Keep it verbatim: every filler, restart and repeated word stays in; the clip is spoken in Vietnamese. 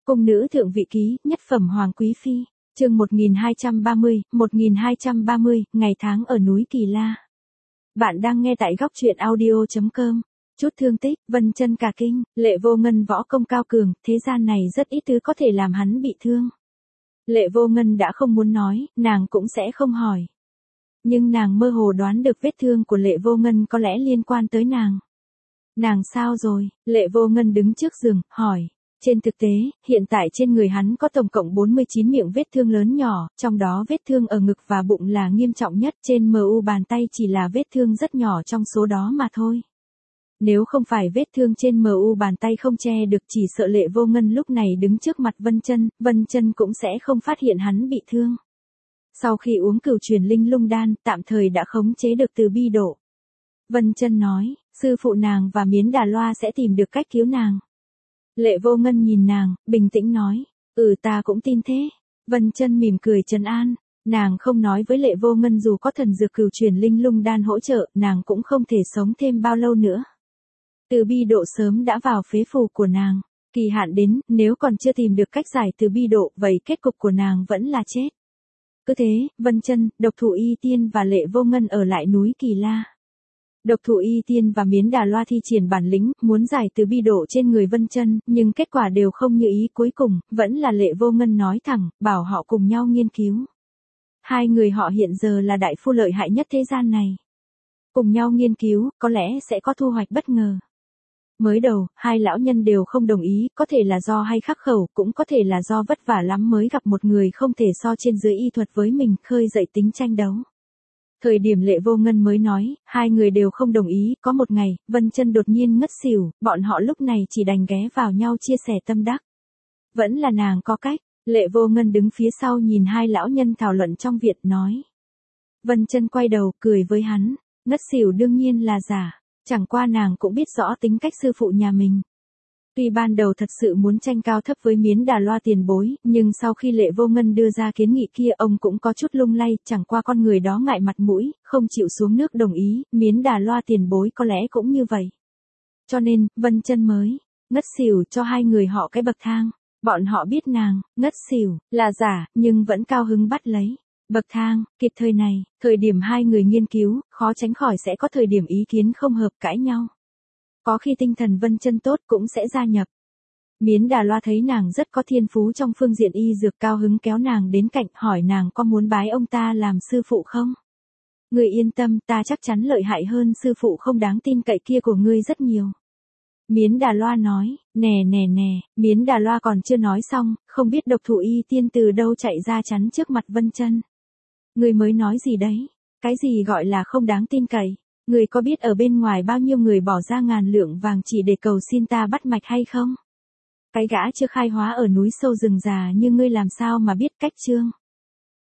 Cung nữ thượng vị ký, nhất phẩm hoàng quý phi, chương một nghìn hai trăm ba mươi, một nghìn hai trăm ba mươi, ngày tháng ở núi Kỳ La. Bạn đang nghe tại góc truyện audio chấm com. Chút thương tích, Vân Chân cả kinh, Lệ Vô Ngân võ công cao cường, thế gian này rất ít thứ có thể làm hắn bị thương. Lệ Vô Ngân đã không muốn nói, nàng cũng sẽ không hỏi. Nhưng nàng mơ hồ đoán được vết thương của Lệ Vô Ngân có lẽ liên quan tới nàng. Nàng sao rồi? Lệ Vô Ngân đứng trước giường, hỏi. Trên thực tế, hiện tại trên người hắn có tổng cộng bốn mươi chín miệng vết thương lớn nhỏ, trong đó vết thương ở ngực và bụng là nghiêm trọng nhất, trên mờ u bàn tay chỉ là vết thương rất nhỏ trong số đó mà thôi. Nếu không phải vết thương trên mờ u bàn tay không che được, chỉ sợ Lệ Vô Ngân lúc này đứng trước mặt Vân Chân, Vân Chân cũng sẽ không phát hiện hắn bị thương. Sau khi uống cửu truyền linh lung đan, tạm thời đã khống chế được từ bi độ. Vân Chân nói, sư phụ nàng và Miến Đà Loa sẽ tìm được cách cứu nàng. Lệ Vô Ngân nhìn nàng, bình tĩnh nói, ừ ta cũng tin thế. Vân Chân mỉm cười trấn an, nàng không nói với Lệ Vô Ngân dù có thần dược cửu truyền linh lung đan hỗ trợ, nàng cũng không thể sống thêm bao lâu nữa. Từ bi độ sớm đã vào phế phủ của nàng, kỳ hạn đến, nếu còn chưa tìm được cách giải từ bi độ, vậy kết cục của nàng vẫn là chết. Cứ thế, Vân Chân, Độc Thủ Y Tiên và Lệ Vô Ngân ở lại núi Kỳ La. Độc Thủ Y Tiên và Miến Đà Loa thi triển bản lĩnh, muốn giải từ bi độ trên người Vân Chân, nhưng kết quả đều không như ý, cuối cùng, vẫn là Lệ Vô Ngân nói thẳng, bảo họ cùng nhau nghiên cứu. Hai người họ hiện giờ là đại phu lợi hại nhất thế gian này. Cùng nhau nghiên cứu, có lẽ sẽ có thu hoạch bất ngờ. Mới đầu, hai lão nhân đều không đồng ý, có thể là do hay khắc khẩu, cũng có thể là do vất vả lắm mới gặp một người không thể so trên dưới y thuật với mình, khơi dậy tính tranh đấu. Thời điểm Lệ Vô Ngân mới nói, hai người đều không đồng ý, có một ngày, Vân Chân đột nhiên ngất xỉu, bọn họ lúc này chỉ đành ghé vào nhau chia sẻ tâm đắc. Vẫn là nàng có cách, Lệ Vô Ngân đứng phía sau nhìn hai lão nhân thảo luận trong viện nói. Vân Chân quay đầu, cười với hắn, ngất xỉu đương nhiên là giả, chẳng qua nàng cũng biết rõ tính cách sư phụ nhà mình. Tuy ban đầu thật sự muốn tranh cao thấp với Miến Đà Loa tiền bối, nhưng sau khi Lệ Vô Ngân đưa ra kiến nghị kia ông cũng có chút lung lay, chẳng qua con người đó ngại mặt mũi, không chịu xuống nước đồng ý, Miến Đà Loa tiền bối có lẽ cũng như vậy. Cho nên, Vân Chân mới ngất xỉu cho hai người họ cái bậc thang, bọn họ biết nàng ngất xỉu là giả, nhưng vẫn cao hứng bắt lấy bậc thang, kịp thời này, thời điểm hai người nghiên cứu, khó tránh khỏi sẽ có thời điểm ý kiến không hợp cãi nhau. Có khi tinh thần Vân Chân tốt cũng sẽ gia nhập. Miến Đà Loa thấy nàng rất có thiên phú trong phương diện y dược, cao hứng kéo nàng đến cạnh, hỏi nàng có muốn bái ông ta làm sư phụ không? Ngươi yên tâm, ta chắc chắn lợi hại hơn sư phụ không đáng tin cậy kia của ngươi rất nhiều. Miến Đà Loa nói, nè nè nè, Miến Đà Loa còn chưa nói xong, không biết Độc Thủ Y Tiên từ đâu chạy ra chắn trước mặt Vân Chân. Ngươi mới nói gì đấy? Cái gì gọi là không đáng tin cậy? Người có biết ở bên ngoài bao nhiêu người bỏ ra ngàn lượng vàng chỉ để cầu xin ta bắt mạch hay không? Cái gã chưa khai hóa ở núi sâu rừng già như ngươi làm sao mà biết cách chương?